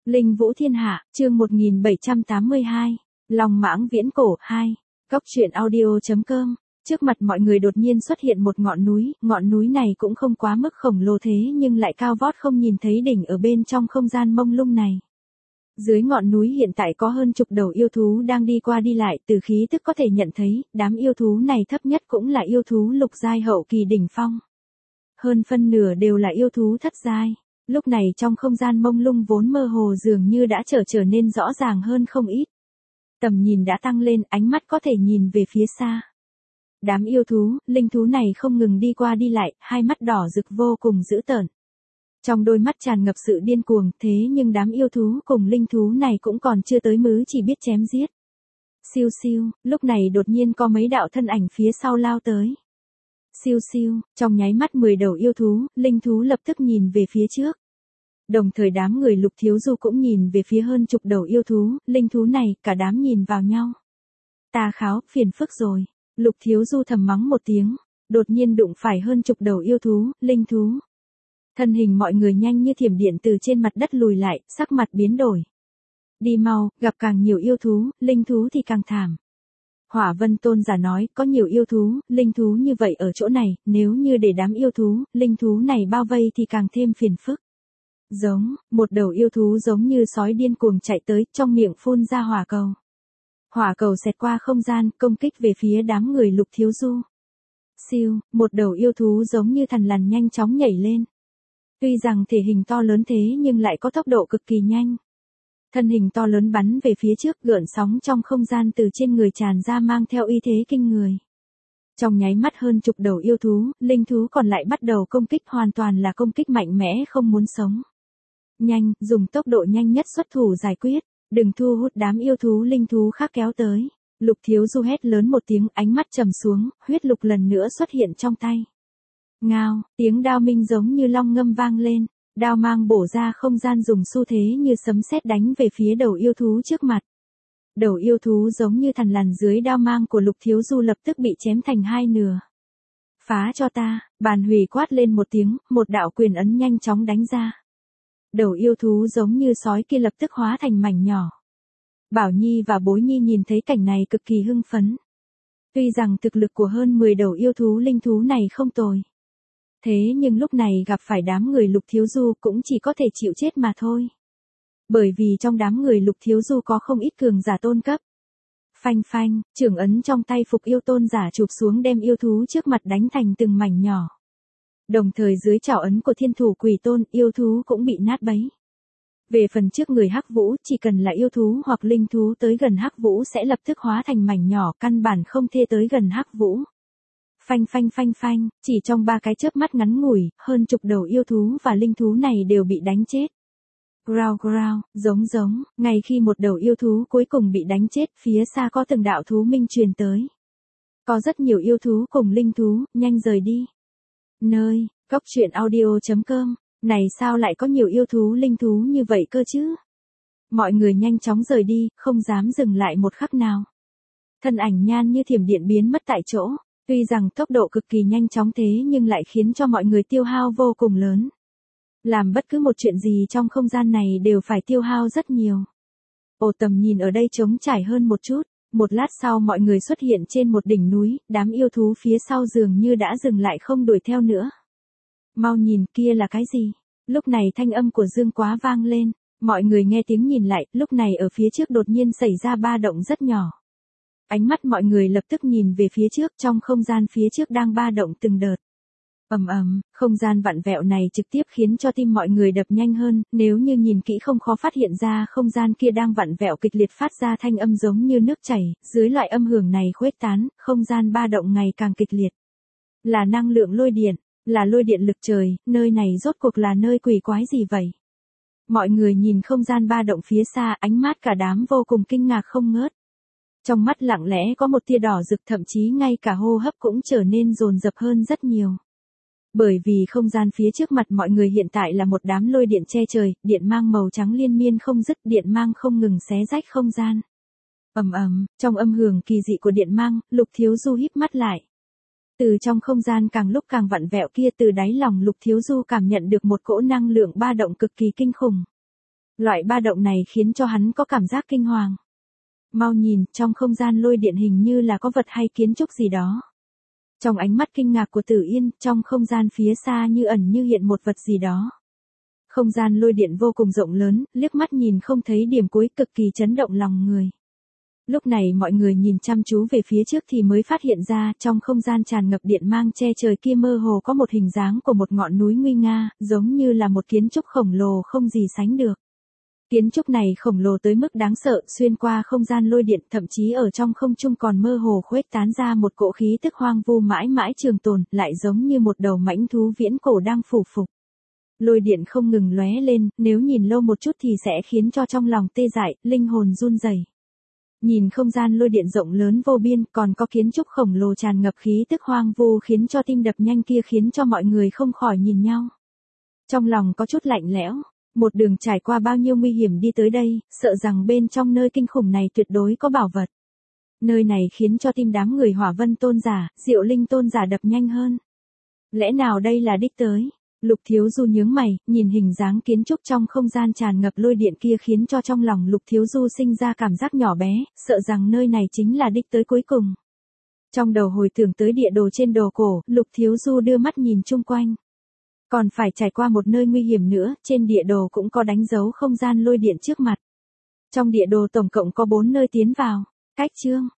Linh Vũ Thiên Hạ, chương 1782, Long Mãng Viễn Cổ 2, Cốc truyện audio.com. Trước mặt mọi người đột nhiên xuất hiện một ngọn núi này cũng không quá mức khổng lồ thế nhưng lại cao vót không nhìn thấy đỉnh ở bên trong không gian mông lung này. Dưới ngọn núi hiện tại có hơn chục đầu yêu thú đang đi qua đi lại, từ khí tức có thể nhận thấy, đám yêu thú này thấp nhất cũng là yêu thú lục giai hậu kỳ đỉnh phong. Hơn phân nửa đều là yêu thú thất giai. Lúc này trong không gian mông lung vốn mơ hồ dường như đã trở nên rõ ràng hơn không ít. Tầm nhìn đã tăng lên, ánh mắt có thể nhìn về phía xa. Đám yêu thú, linh thú này không ngừng đi qua đi lại, hai mắt đỏ rực vô cùng dữ tợn. Trong đôi mắt tràn ngập sự điên cuồng, thế nhưng đám yêu thú cùng linh thú này cũng còn chưa tới mứ chỉ biết chém giết. Siêu siêu, lúc này đột nhiên có mấy đạo thân ảnh phía sau lao tới. Siêu siêu, trong nháy mắt 10 đầu yêu thú, linh thú lập tức nhìn về phía trước. Đồng thời đám người Lục Thiếu Du cũng nhìn về phía hơn chục đầu yêu thú, linh thú này, cả đám nhìn vào nhau. Tà Kháo, phiền phức rồi. Lục Thiếu Du thầm mắng một tiếng, đột nhiên đụng phải hơn chục đầu yêu thú, linh thú. Thân hình mọi người nhanh như thiểm điện từ trên mặt đất lùi lại, sắc mặt biến đổi. Đi mau, gặp càng nhiều yêu thú, linh thú thì càng thảm. Hỏa Vân Tôn giả nói, có nhiều yêu thú, linh thú như vậy ở chỗ này, nếu như để đám yêu thú, linh thú này bao vây thì càng thêm phiền phức. Một đầu yêu thú giống như sói điên cuồng chạy tới, trong miệng phun ra hỏa cầu. Hỏa cầu xẹt qua không gian, công kích về phía đám người Lục Thiếu Du. Siêu, một đầu yêu thú giống như thằn lằn nhanh chóng nhảy lên. Tuy rằng thể hình to lớn thế nhưng lại có tốc độ cực kỳ nhanh. Thân hình to lớn bắn về phía trước, gợn sóng trong không gian từ trên người tràn ra mang theo uy thế kinh người. Trong nháy mắt hơn chục đầu yêu thú, linh thú còn lại bắt đầu công kích, hoàn toàn là công kích mạnh mẽ không muốn sống. Nhanh, dùng tốc độ nhanh nhất xuất thủ giải quyết, đừng thu hút đám yêu thú linh thú khác kéo tới. Lục Thiếu Du hét lớn một tiếng, ánh mắt trầm xuống, huyết lục lần nữa xuất hiện trong tay. Ngao, tiếng đao minh giống như long ngâm vang lên, đao mang bổ ra không gian dùng xu thế như sấm sét đánh về phía đầu yêu thú trước mặt. Đầu yêu thú giống như thằn lằn dưới đao mang của Lục Thiếu Du lập tức bị chém thành hai nửa. Phá cho ta, Bàn Hủy quát lên một tiếng, một đạo quyền ấn nhanh chóng đánh ra. Đầu yêu thú giống như sói kia lập tức hóa thành mảnh nhỏ. Bảo Nhi và Bối Nhi nhìn thấy cảnh này cực kỳ hưng phấn. Tuy rằng thực lực của hơn 10 đầu yêu thú linh thú này không tồi. Thế nhưng lúc này gặp phải đám người Lục Thiếu Du cũng chỉ có thể chịu chết mà thôi. Bởi vì trong đám người Lục Thiếu Du có không ít cường giả tôn cấp. Phanh phanh, trưởng ấn trong tay Phục Yêu Tôn giả chụp xuống đem yêu thú trước mặt đánh thành từng mảnh nhỏ. Đồng thời dưới trảo ấn của Thiên Thủ Quỷ Tôn, yêu thú cũng bị nát bấy. Về phần trước người Hắc Vũ, chỉ cần là yêu thú hoặc linh thú tới gần Hắc Vũ sẽ lập tức hóa thành mảnh nhỏ, căn bản không thể tới gần Hắc Vũ. Phanh phanh phanh phanh, chỉ trong 3 cái chớp mắt ngắn ngủi, hơn chục đầu yêu thú và linh thú này đều bị đánh chết. Growl growl, giống, ngay khi một đầu yêu thú cuối cùng bị đánh chết, phía xa có từng đạo thú minh truyền tới. Có rất nhiều yêu thú cùng linh thú, nhanh rời đi. Nơi, Cốc truyện audio.com, này sao lại có nhiều yêu thú linh thú như vậy cơ chứ? Mọi người nhanh chóng rời đi, không dám dừng lại một khắc nào. Thân ảnh nhan như thiểm điện biến mất tại chỗ, tuy rằng tốc độ cực kỳ nhanh chóng thế nhưng lại khiến cho mọi người tiêu hao vô cùng lớn. Làm bất cứ một chuyện gì trong không gian này đều phải tiêu hao rất nhiều. Tầm nhìn ở đây trống trải hơn một chút. Một lát sau mọi người xuất hiện trên một đỉnh núi, đám yêu thú phía sau dường như đã dừng lại không đuổi theo nữa. Mau nhìn, kia là cái gì? Lúc này thanh âm của Dương Quá vang lên, mọi người nghe tiếng nhìn lại, lúc này ở phía trước đột nhiên xảy ra ba động rất nhỏ. Ánh mắt mọi người lập tức nhìn về phía trước, trong không gian phía trước đang ba động từng đợt. Không gian vặn vẹo này trực tiếp khiến cho tim mọi người đập nhanh hơn, nếu như nhìn kỹ không khó phát hiện ra không gian kia đang vặn vẹo kịch liệt phát ra thanh âm giống như nước chảy, dưới loại âm hưởng này khuếch tán, không gian ba động ngày càng kịch liệt. Là năng lượng lôi điện, là lôi điện lực trời, nơi này rốt cuộc là nơi quỷ quái gì vậy? Mọi người nhìn không gian ba động phía xa, ánh mắt cả đám vô cùng kinh ngạc không ngớt. Trong mắt lặng lẽ có một tia đỏ rực, thậm chí ngay cả hô hấp cũng trở nên dồn dập hơn rất nhiều. Bởi vì không gian phía trước mặt mọi người hiện tại là một đám lôi điện che trời, điện mang màu trắng liên miên không dứt, điện mang không ngừng xé rách không gian. Trong âm hưởng kỳ dị của điện mang, Lục Thiếu Du híp mắt lại. Từ trong không gian càng lúc càng vặn vẹo kia, từ đáy lòng Lục Thiếu Du cảm nhận được một cỗ năng lượng ba động cực kỳ kinh khủng. Loại ba động này khiến cho hắn có cảm giác kinh hoàng. Mau nhìn, trong không gian lôi điện hình như là có vật hay kiến trúc gì đó. Trong ánh mắt kinh ngạc của Tử Yên, trong không gian phía xa như ẩn như hiện một vật gì đó. Không gian lôi điện vô cùng rộng lớn, liếc mắt nhìn không thấy điểm cuối, cực kỳ chấn động lòng người. Lúc này mọi người nhìn chăm chú về phía trước thì mới phát hiện ra, trong không gian tràn ngập điện mang che trời kia mơ hồ có một hình dáng của một ngọn núi nguy nga, giống như là một kiến trúc khổng lồ không gì sánh được. Kiến trúc này khổng lồ tới mức đáng sợ, xuyên qua không gian lôi điện, thậm chí ở trong không trung còn mơ hồ khuếch tán ra một cỗ khí tức hoang vu mãi mãi trường tồn, lại giống như một đầu mãnh thú viễn cổ đang phủ phục. Lôi điện không ngừng lóe lên, nếu nhìn lâu một chút thì sẽ khiến cho trong lòng tê dại, linh hồn run rẩy. Nhìn không gian lôi điện rộng lớn vô biên, còn có kiến trúc khổng lồ tràn ngập khí tức hoang vu khiến cho tim đập nhanh kia khiến cho mọi người không khỏi nhìn nhau. Trong lòng có chút lạnh lẽo, một đường trải qua bao nhiêu nguy hiểm đi tới đây, sợ rằng bên trong nơi kinh khủng này tuyệt đối có bảo vật. Nơi này khiến cho tim đám người Hỏa Vân tôn giả, Diệu Linh tôn giả đập nhanh hơn. Lẽ nào đây là đích tới? Lục Thiếu Du nhướng mày, nhìn hình dáng kiến trúc trong không gian tràn ngập lôi điện kia khiến cho trong lòng Lục Thiếu Du sinh ra cảm giác nhỏ bé, sợ rằng nơi này chính là đích tới cuối cùng. Trong đầu hồi tưởng tới địa đồ trên đồ cổ, Lục Thiếu Du đưa mắt nhìn chung quanh. Còn phải trải qua một nơi nguy hiểm nữa, trên địa đồ cũng có đánh dấu không gian lôi điện trước mặt. Trong địa đồ tổng cộng có 4 nơi tiến vào. Cách chương